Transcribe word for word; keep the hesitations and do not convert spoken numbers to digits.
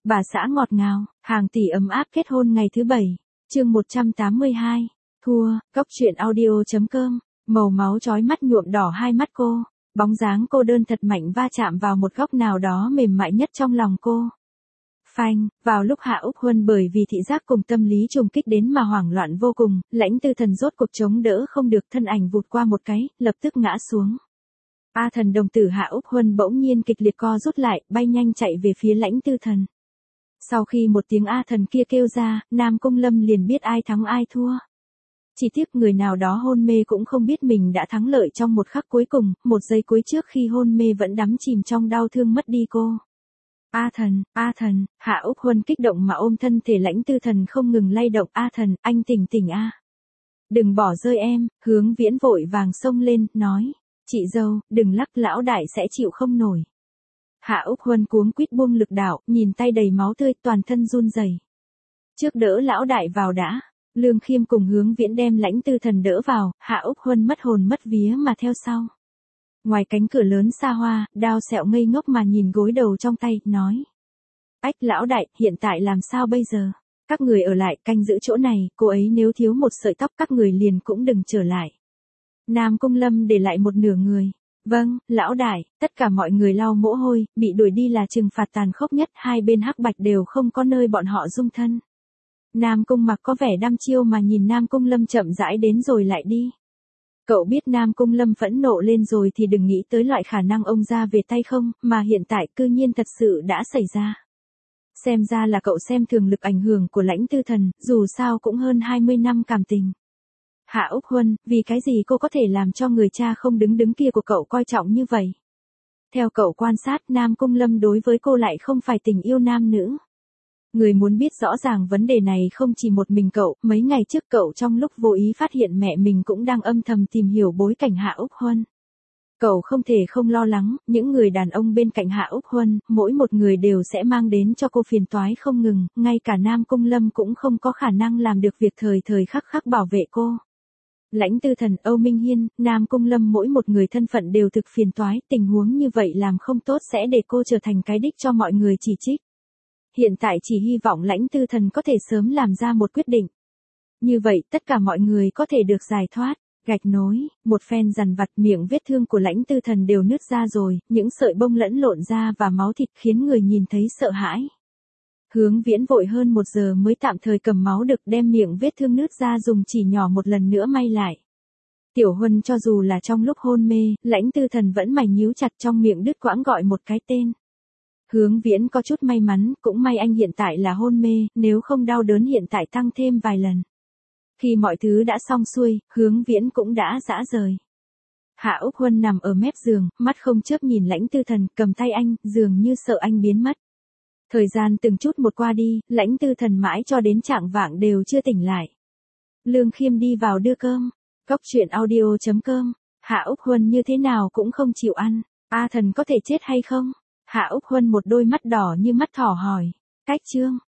Bà xã ngọt ngào, hàng tỷ ấm áp kết hôn ngày thứ bảy. Chương một trăm tám mươi hai. Thua, Cốc truyện audio chấm com. Màu máu chói mắt nhuộm đỏ hai mắt cô. Bóng dáng cô đơn thật mạnh va chạm vào một góc nào đó mềm mại nhất trong lòng cô. Phanh, vào lúc Hạ Úc Huân bởi vì thị giác cùng tâm lý trùng kích đến mà hoảng loạn vô cùng, Lãnh Tư Thần rốt cuộc chống đỡ không được, thân ảnh vụt qua một cái, lập tức ngã xuống. A Thần đồng tử Hạ Úc Huân bỗng nhiên kịch liệt co rút lại, bay nhanh chạy về phía Lãnh Tư Thần. Sau khi một tiếng A Thần kia kêu ra, Nam Cung Lâm liền biết ai thắng ai thua. Chỉ tiếc người nào đó hôn mê cũng không biết mình đã thắng lợi trong một khắc cuối cùng, một giây cuối trước khi hôn mê vẫn đắm chìm trong đau thương mất đi cô. A Thần, A Thần, Hạ Úc Huân kích động mà ôm thân thể Lãnh Tư Thần không ngừng lay động. A Thần, anh tỉnh tỉnh a. Đừng bỏ rơi em. Hướng Viễn vội vàng xông lên, nói. Chị dâu, đừng lắc, lão đại sẽ chịu không nổi. Hạ Úc Huân cuống quýt buông lực đạo, nhìn tay đầy máu tươi, toàn thân run rẩy. Trước đỡ lão đại vào đã. Lương Khiêm cùng Hướng Viễn đem Lãnh Tư Thần đỡ vào, Hạ Úc Huân mất hồn mất vía mà theo sau. Ngoài cánh cửa lớn xa hoa, Đao Sẹo ngây ngốc mà nhìn gối đầu trong tay, nói. Ách lão đại, hiện tại làm sao bây giờ? Các người ở lại canh giữ chỗ này, cô ấy nếu thiếu một sợi tóc các người liền cũng đừng trở lại. Nam Cung Lâm để lại một nửa người. Vâng, lão đại, tất cả mọi người lau mồ hôi, bị đuổi đi là trừng phạt tàn khốc nhất, hai bên hắc bạch đều không có nơi bọn họ dung thân. Nam Cung Mặc có vẻ đăm chiêu mà nhìn Nam Cung Lâm chậm rãi đến rồi lại đi. Cậu biết Nam Cung Lâm phẫn nộ lên rồi thì đừng nghĩ tới loại khả năng ông ra về tay không, mà hiện tại cư nhiên thật sự đã xảy ra. Xem ra là cậu xem thường lực ảnh hưởng của Lãnh Tư Thần, dù sao cũng hơn hai mươi năm cảm tình. Hạ Úc Huân, vì cái gì cô có thể làm cho người cha không đứng đứng kia của cậu coi trọng như vậy? Theo cậu quan sát, Nam Cung Lâm đối với cô lại không phải tình yêu nam nữ. Người muốn biết rõ ràng vấn đề này không chỉ một mình cậu, mấy ngày trước cậu trong lúc vô ý phát hiện mẹ mình cũng đang âm thầm tìm hiểu bối cảnh Hạ Úc Huân. Cậu không thể không lo lắng, những người đàn ông bên cạnh Hạ Úc Huân, mỗi một người đều sẽ mang đến cho cô phiền toái không ngừng, ngay cả Nam Cung Lâm cũng không có khả năng làm được việc thời thời khắc khắc bảo vệ cô. Lãnh Tư Thần, Âu Minh Hiên, Nam Cung Lâm mỗi một người thân phận đều thực phiền toái, tình huống như vậy làm không tốt sẽ để cô trở thành cái đích cho mọi người chỉ trích. Hiện tại chỉ hy vọng Lãnh Tư Thần có thể sớm làm ra một quyết định. Như vậy tất cả mọi người có thể được giải thoát. Gạch nối, một phen dằn vặt, miệng vết thương của Lãnh Tư Thần đều nứt ra rồi, những sợi bông lẫn lộn da và máu thịt khiến người nhìn thấy sợ hãi. Hướng Viễn vội hơn một giờ mới tạm thời cầm máu được, đem miệng vết thương nứt ra dùng chỉ nhỏ một lần nữa may lại. Tiểu Huân cho dù là trong lúc hôn mê, Lãnh Tư Thần vẫn mày nhíu chặt, trong miệng đứt quãng gọi một cái tên. Hướng Viễn có chút may mắn, cũng may anh hiện tại là hôn mê, nếu không đau đớn hiện tại tăng thêm vài lần. Khi mọi thứ đã xong xuôi, Hướng Viễn cũng đã rã rời. Hạ Úc Huân nằm ở mép giường, mắt không chớp nhìn Lãnh Tư Thần, cầm tay anh, dường như sợ anh biến mất. Thời gian từng chút một qua đi, Lãnh Tư Thần mãi cho đến chạng vạng đều chưa tỉnh lại. Lương Khiêm đi vào đưa cơm. Cốc truyện audio chấm com. Hạ Úc Huân như thế nào cũng không chịu ăn. A Thần có thể chết hay không? Hạ Úc Huân một đôi mắt đỏ như mắt thỏ hỏi. Cách chương.